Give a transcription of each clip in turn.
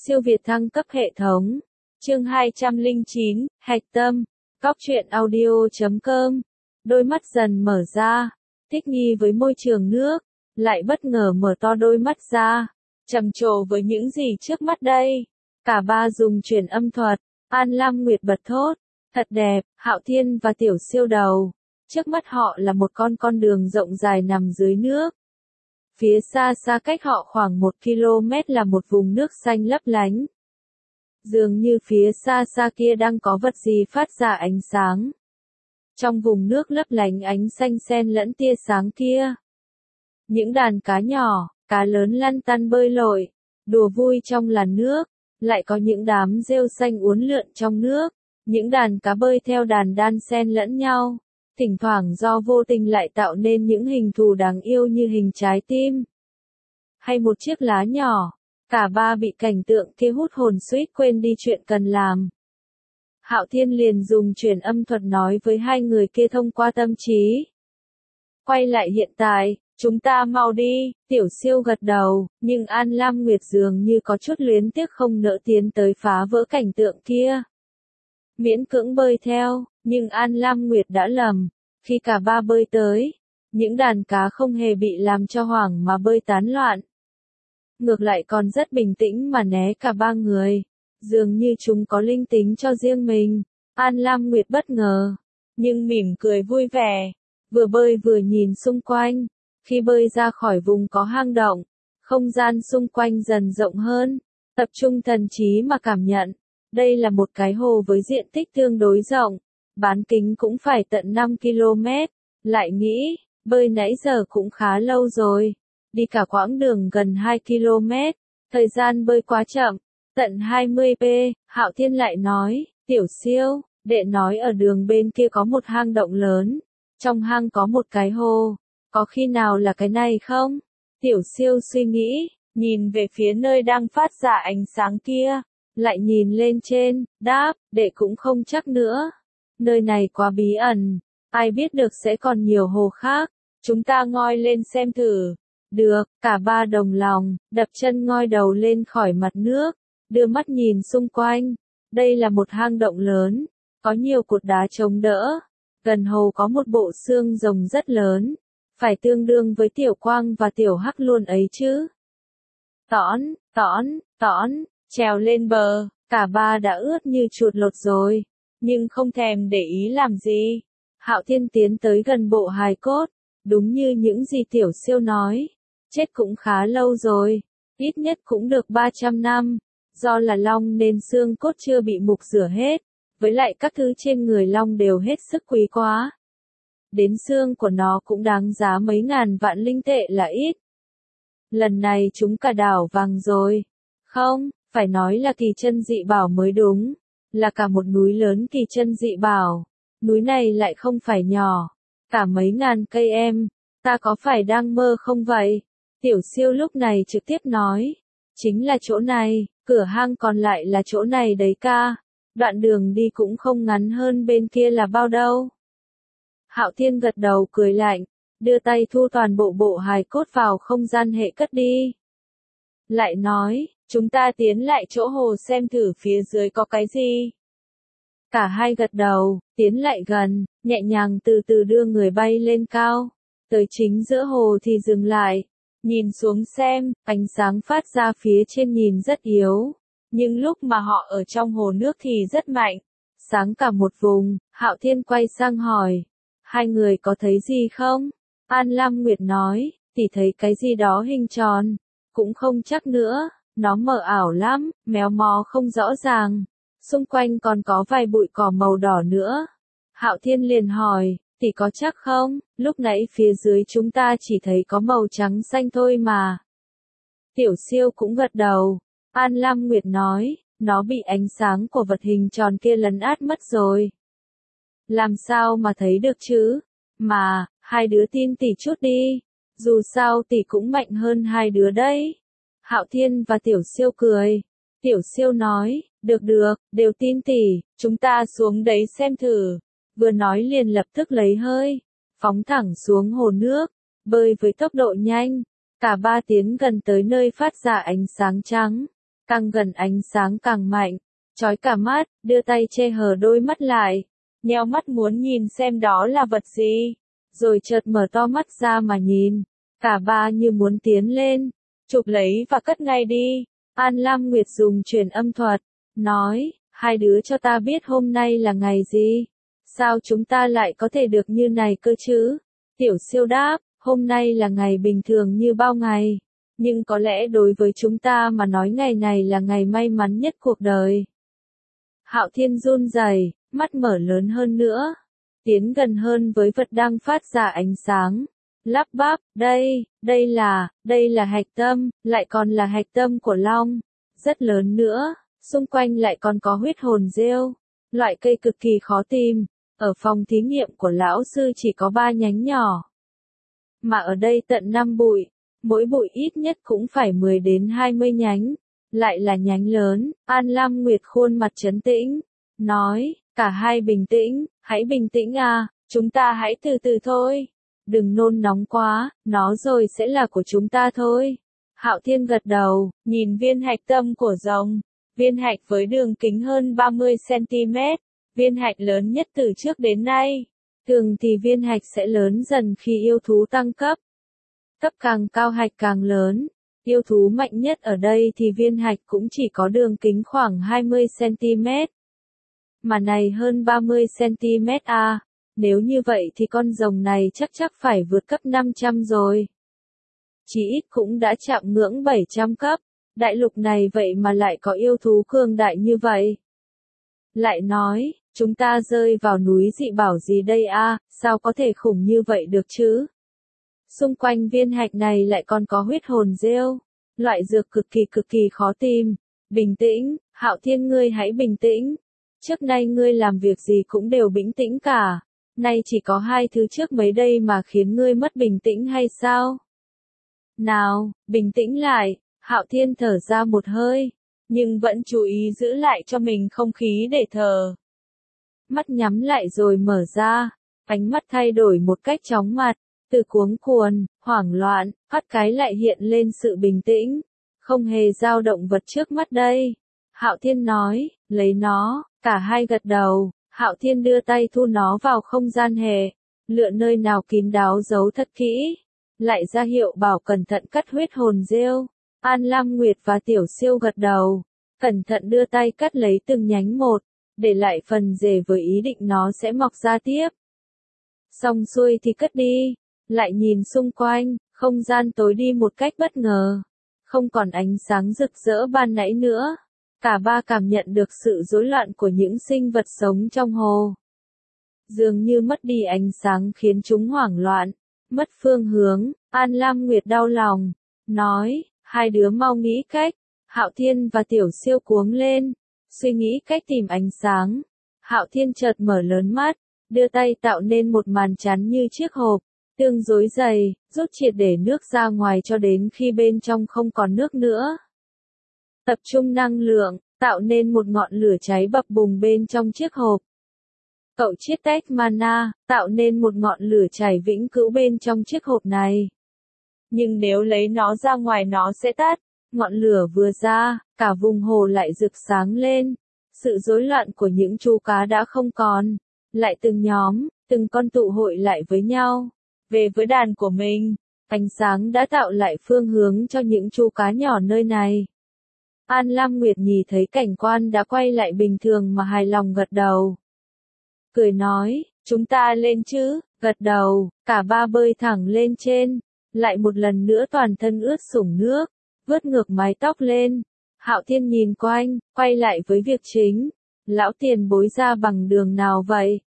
Siêu việt thăng cấp hệ thống. Chương 209, Hạch tâm. Cóc truyện audio.com. Đôi mắt dần mở ra, thích nghi với môi trường nước, lại bất ngờ mở to đôi mắt ra, trầm trồ với những gì trước mắt đây. Cả ba dùng truyền âm thuật, An Lam Nguyệt bật thốt, thật đẹp. Hạo Thiên và Tiểu Siêu đầu. Trước mắt họ là một con đường rộng dài nằm dưới nước. Phía xa xa cách họ khoảng 1 km là một vùng nước xanh lấp lánh. Dường như phía xa xa kia đang có vật gì phát ra ánh sáng. Trong vùng nước lấp lánh ánh xanh xen lẫn tia sáng kia, những đàn cá nhỏ, cá lớn lăn tăn bơi lội, đùa vui trong làn nước, lại có những đám rêu xanh uốn lượn trong nước, những đàn cá bơi theo đàn đan xen lẫn nhau, thỉnh thoảng do vô tình lại tạo nên những hình thù đáng yêu như hình trái tim, hay một chiếc lá nhỏ. Cả ba bị cảnh tượng kia hút hồn suýt quên đi chuyện cần làm. Hạo Thiên liền dùng truyền âm thuật nói với hai người kia thông qua tâm trí. Quay lại hiện tại, chúng ta mau đi. Tiểu Siêu gật đầu, nhưng An Lam Nguyệt dường như có chút luyến tiếc không nỡ tiến tới phá vỡ cảnh tượng kia. Miễn cưỡng bơi theo, nhưng An Lam Nguyệt đã lầm. Khi cả ba bơi tới, những đàn cá không hề bị làm cho hoảng mà bơi tán loạn. Ngược lại còn rất bình tĩnh mà né cả ba người. Dường như chúng có linh tính cho riêng mình. An Lam Nguyệt bất ngờ, nhưng mỉm cười vui vẻ, vừa bơi vừa nhìn xung quanh. Khi bơi ra khỏi vùng có hang động, không gian xung quanh dần rộng hơn, tập trung thần trí mà cảm nhận. Đây là một cái hồ với diện tích tương đối rộng, bán kính cũng phải tận 5 km. Lại nghĩ, bơi nãy giờ cũng khá lâu rồi, đi cả quãng đường gần 2 km, thời gian bơi quá chậm. Tận 20p, Hạo Thiên lại nói, Tiểu Siêu, đệ nói ở đường bên kia có một hang động lớn, trong hang có một cái hồ, có khi nào là cái này không? Tiểu Siêu suy nghĩ, nhìn về phía nơi đang phát ra ánh sáng kia, lại nhìn lên trên, đáp, đệ cũng không chắc nữa. Nơi này quá bí ẩn, ai biết được sẽ còn nhiều hồ khác, chúng ta ngoi lên xem thử. Được, cả ba đồng lòng, đập chân ngoi đầu lên khỏi mặt nước, đưa mắt nhìn xung quanh. Đây là một hang động lớn, có nhiều cột đá chống đỡ. Gần hồ có một bộ xương rồng rất lớn, phải tương đương với Tiểu Quang và Tiểu Hắc luôn ấy chứ. Tõn, trèo lên bờ, cả ba đã ướt như chuột lột rồi, nhưng không thèm để ý làm gì. Hạo Thiên tiến tới gần bộ hài cốt, đúng như những gì Tiểu Siêu nói, chết cũng khá lâu rồi, ít nhất cũng được 300 năm. Do là long nên xương cốt chưa bị mục rửa hết, với lại các thứ trên người long đều hết sức quý quá. Đến xương của nó cũng đáng giá mấy ngàn vạn linh tệ là ít. Lần này chúng cả đảo vàng rồi. Không, phải nói là kỳ chân dị bảo mới đúng. Là cả một núi lớn kỳ chân dị bảo. Núi này lại không phải nhỏ. Cả mấy ngàn cây em. Ta có phải đang mơ không vậy? Tiểu Siêu lúc này trực tiếp nói. Chính là chỗ này, cửa hang còn lại là chỗ này đấy ca. Đoạn đường đi cũng không ngắn hơn bên kia là bao đâu. Hạo Thiên gật đầu cười lạnh, đưa tay thu toàn bộ hài cốt vào không gian hệ cất đi. Lại nói, chúng ta tiến lại chỗ hồ xem thử phía dưới có cái gì. Cả hai gật đầu, tiến lại gần, nhẹ nhàng từ từ đưa người bay lên cao. Tới chính giữa hồ thì dừng lại. Nhìn xuống xem, ánh sáng phát ra phía trên nhìn rất yếu, nhưng lúc mà họ ở trong hồ nước thì rất mạnh, sáng cả một vùng. Hạo Thiên quay sang hỏi, hai người có thấy gì không? An Lam Nguyệt nói, tỷ thấy cái gì đó hình tròn, cũng không chắc nữa, nó mờ ảo lắm, méo mó không rõ ràng, xung quanh còn có vài bụi cỏ màu đỏ nữa. Hạo Thiên liền hỏi, tỷ có chắc không? Lúc nãy phía dưới chúng ta chỉ thấy có màu trắng xanh thôi mà. Tiểu Siêu cũng gật đầu. An Lam Nguyệt nói, nó bị ánh sáng của vật hình tròn kia lấn át mất rồi. Làm sao mà thấy được chứ? Mà, hai đứa tin tỷ chút đi. Dù sao tỷ cũng mạnh hơn hai đứa đấy. Hạo Thiên và Tiểu Siêu cười. Tiểu Siêu nói, được, đều tin tỷ, chúng ta xuống đấy xem thử. Vừa nói liền lập tức lấy hơi, phóng thẳng xuống hồ nước, bơi với tốc độ nhanh. Cả ba tiến gần tới nơi phát ra ánh sáng trắng. Càng gần ánh sáng càng mạnh, chói cả mắt, đưa tay che hờ đôi mắt lại, nheo mắt muốn nhìn xem đó là vật gì, rồi chợt mở to mắt ra mà nhìn, cả ba như muốn tiến lên, chụp lấy và cất ngay đi. An Lam Nguyệt dùng truyền âm thuật, nói, hai đứa cho ta biết hôm nay là ngày gì, sao chúng ta lại có thể được như này cơ chứ? Tiểu Siêu đáp, hôm nay là ngày bình thường như bao ngày, nhưng có lẽ đối với chúng ta mà nói ngày này là ngày may mắn nhất cuộc đời. Hạo Thiên run rẩy, mắt mở lớn hơn nữa, tiến gần hơn với vật đang phát ra ánh sáng, lắp bắp, đây là hạch tâm, lại còn là hạch tâm của Long, rất lớn nữa, xung quanh lại còn có huyết hồn rêu, loại cây cực kỳ khó tìm, ở phòng thí nghiệm của lão sư chỉ có 3 nhánh nhỏ, mà ở đây tận 5 bụi, mỗi bụi ít nhất cũng phải 10 đến 20 nhánh, lại là nhánh lớn. An Lam Nguyệt khuôn mặt trấn tĩnh, nói, cả hai bình tĩnh, hãy bình tĩnh à, chúng ta hãy từ từ thôi, đừng nôn nóng quá, nó rồi sẽ là của chúng ta thôi. Hạo Thiên gật đầu, nhìn viên hạch tâm của rồng, viên hạch với đường kính hơn 30 cm, viên hạch lớn nhất từ trước đến nay. Thường thì viên hạch sẽ lớn dần khi yêu thú tăng cấp. Cấp càng cao hạch càng lớn. Yêu thú mạnh nhất ở đây thì viên hạch cũng chỉ có đường kính khoảng 20 cm. Mà này hơn 30 cm à, nếu như vậy thì con rồng này chắc phải vượt cấp 500 rồi. Chỉ ít cũng đã chạm ngưỡng 700 cấp, đại lục này vậy mà lại có yêu thú cường đại như vậy. Lại nói, chúng ta rơi vào núi dị bảo gì đây a, sao có thể khủng như vậy được chứ? Xung quanh viên hạch này lại còn có huyết hồn rêu, loại dược cực kỳ khó tìm. Bình tĩnh, Hạo Thiên ngươi hãy bình tĩnh. Trước nay ngươi làm việc gì cũng đều bình tĩnh cả. Nay chỉ có 2 thứ trước mấy đây mà khiến ngươi mất bình tĩnh hay sao? Nào, bình tĩnh lại, Hạo Thiên thở ra một hơi, nhưng vẫn chú ý giữ lại cho mình không khí để thở. Mắt nhắm lại rồi mở ra, ánh mắt thay đổi một cách chóng mặt, từ cuống cuồng, hoảng loạn, phát cái lại hiện lên sự bình tĩnh, không hề dao động vật trước mắt đây. Hạo Thiên nói, lấy nó, cả hai gật đầu, Hạo Thiên đưa tay thu nó vào không gian hệ, lựa nơi nào kín đáo giấu thật kỹ, lại ra hiệu bảo cẩn thận cắt huyết hồn rêu. An Lam Nguyệt và Tiểu Siêu gật đầu, cẩn thận đưa tay cắt lấy từng nhánh một, để lại phần rễ với ý định nó sẽ mọc ra tiếp. Xong xuôi thì cất đi, lại nhìn xung quanh, không gian tối đi một cách bất ngờ, không còn ánh sáng rực rỡ ban nãy nữa. Cả ba cảm nhận được sự rối loạn của những sinh vật sống trong hồ. Dường như mất đi ánh sáng khiến chúng hoảng loạn, mất phương hướng. An Lam Nguyệt đau lòng, nói, hai đứa mau nghĩ cách. Hạo Thiên và Tiểu Siêu cuống lên, suy nghĩ cách tìm ánh sáng. Hạo Thiên chợt mở lớn mắt, đưa tay tạo nên một màn chắn như chiếc hộp, tương rối dày, rút triệt để nước ra ngoài cho đến khi bên trong không còn nước nữa. Tập trung năng lượng, tạo nên một ngọn lửa cháy bập bùng bên trong chiếc hộp. Cậu chiết tách mana, tạo nên một ngọn lửa chảy vĩnh cửu bên trong chiếc hộp này. Nhưng nếu lấy nó ra ngoài nó sẽ tắt. Ngọn lửa vừa ra, cả vùng hồ lại rực sáng lên. Sự rối loạn của những chú cá đã không còn. Lại từng nhóm, từng con tụ hội lại với nhau. Về với đàn của mình, ánh sáng đã tạo lại phương hướng cho những chú cá nhỏ nơi này. An Lam Nguyệt nhìn thấy cảnh quan đã quay lại bình thường mà hài lòng gật đầu. Cười nói, chúng ta lên chứ, gật đầu, cả ba bơi thẳng lên trên, lại một lần nữa toàn thân ướt sũng nước, vớt ngược mái tóc lên. Hạo Thiên nhìn quanh, quay lại với việc chính. Lão tiền bối ra bằng đường nào vậy?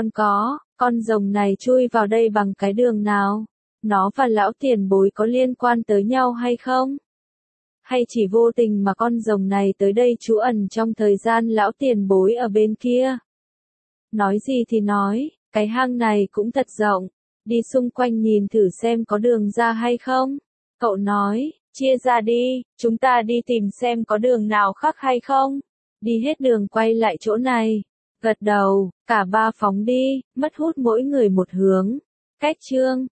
Con rồng này chui vào đây bằng cái đường nào? Nó và lão tiền bối có liên quan tới nhau hay không? Hay chỉ vô tình mà con rồng này tới đây trú ẩn trong thời gian lão tiền bối ở bên kia? Nói gì thì nói, cái hang này cũng thật rộng, đi xung quanh nhìn thử xem có đường ra hay không. Cậu nói, chia ra đi, chúng ta đi tìm xem có đường nào khác hay không. Đi hết đường quay lại chỗ này. Gật đầu, cả ba phóng đi, mất hút mỗi người một hướng. Cách chương